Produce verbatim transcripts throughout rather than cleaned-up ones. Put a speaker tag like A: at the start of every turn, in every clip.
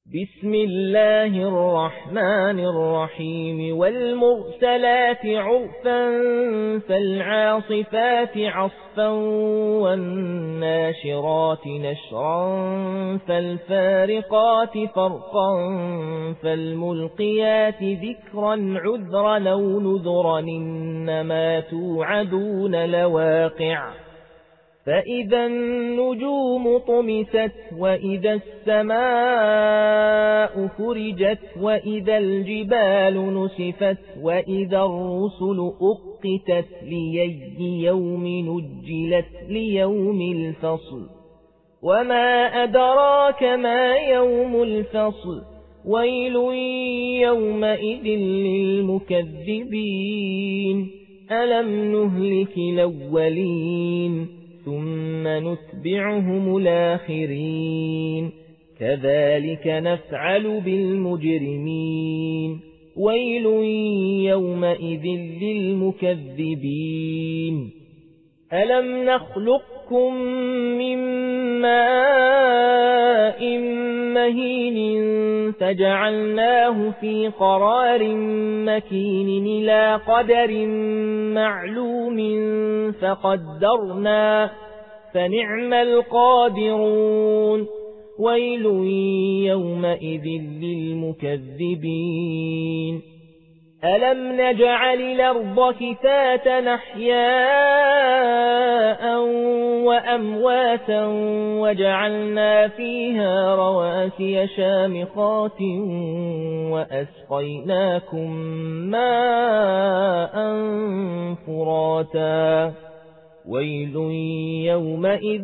A: بسم الله الرحمن الرحيم والمرسلات عرفا فالعاصفات عصفا والناشرات نشرا فالفارقات فرقا فالملقيات ذكرا عذرا أو نذرا إنما توعدون لواقع فإذا النجوم طمست وإذا السماء فرجت وإذا الجبال نسفت وإذا الرسل أقتت لأي يوم نجلت ليوم الفصل وما أدراك ما يوم الفصل ويل يومئذ للمكذبين ألم نهلك الأولين ثم نتبعهم الآخرين كذلك نفعل بالمجرمين ويل يومئذ للمكذبين ألم نخلقكم من ماء مهين فجعلناه في قرار مكين إلى قدر معلوم فقدرنا فنعم القادرون ويل يومئذ للمكذبين ألم نجعل الأرض كفاة أحياء وأمواتا وجعلنا فيها رواسي شامخات وأسقيناكم ماء فراتا ويل يومئذ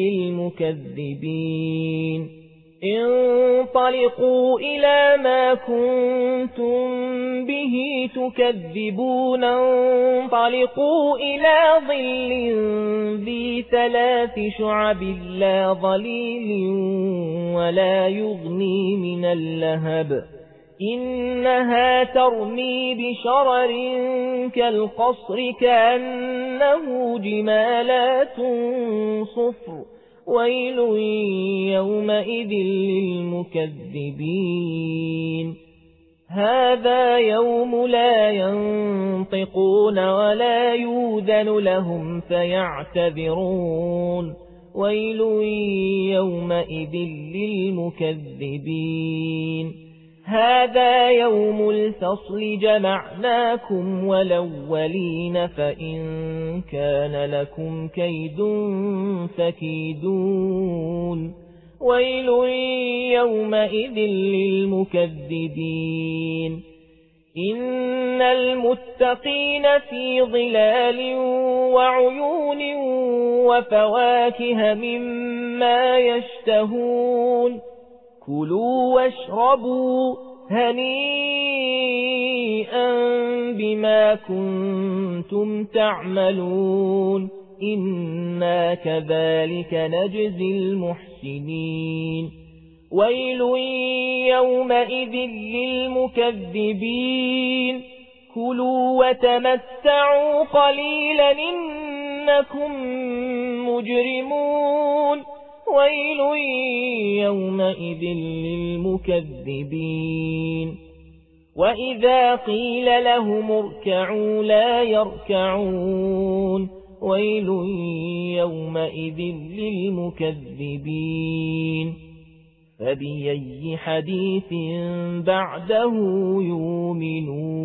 A: للمكذبين انطلقوا إلى ما كنتم به تكذبون انطلقوا إلى ظل ذي ثلاث شعب لا ظليل ولا يغني من اللهب إنها ترمي بشرر كالقصر كأنه جمالات صفر ويل يومئذ للمكذبين هذا يوم لا ينطقون ولا يؤذن لهم فيعتذرون ويل يومئذ للمكذبين هذا يوم الفصل جمعناكم والأولين فإن كان لكم كيد فكيدون ويل يومئذ للمكذبين إن المتقين في ظلال وعيون وفواكه مما يشتهون كلوا واشربوا هنيئا بما كنتم تعملون إنا كذلك نجزي المحسنين ويل يومئذ للمكذبين كلوا وتمتعوا قليلا إنكم مجرمون ويل يومئذ للمكذبين وإذا قيل لهم اركعوا لا يركعون ويل يومئذ للمكذبين فبأي حديث بعده يؤمنون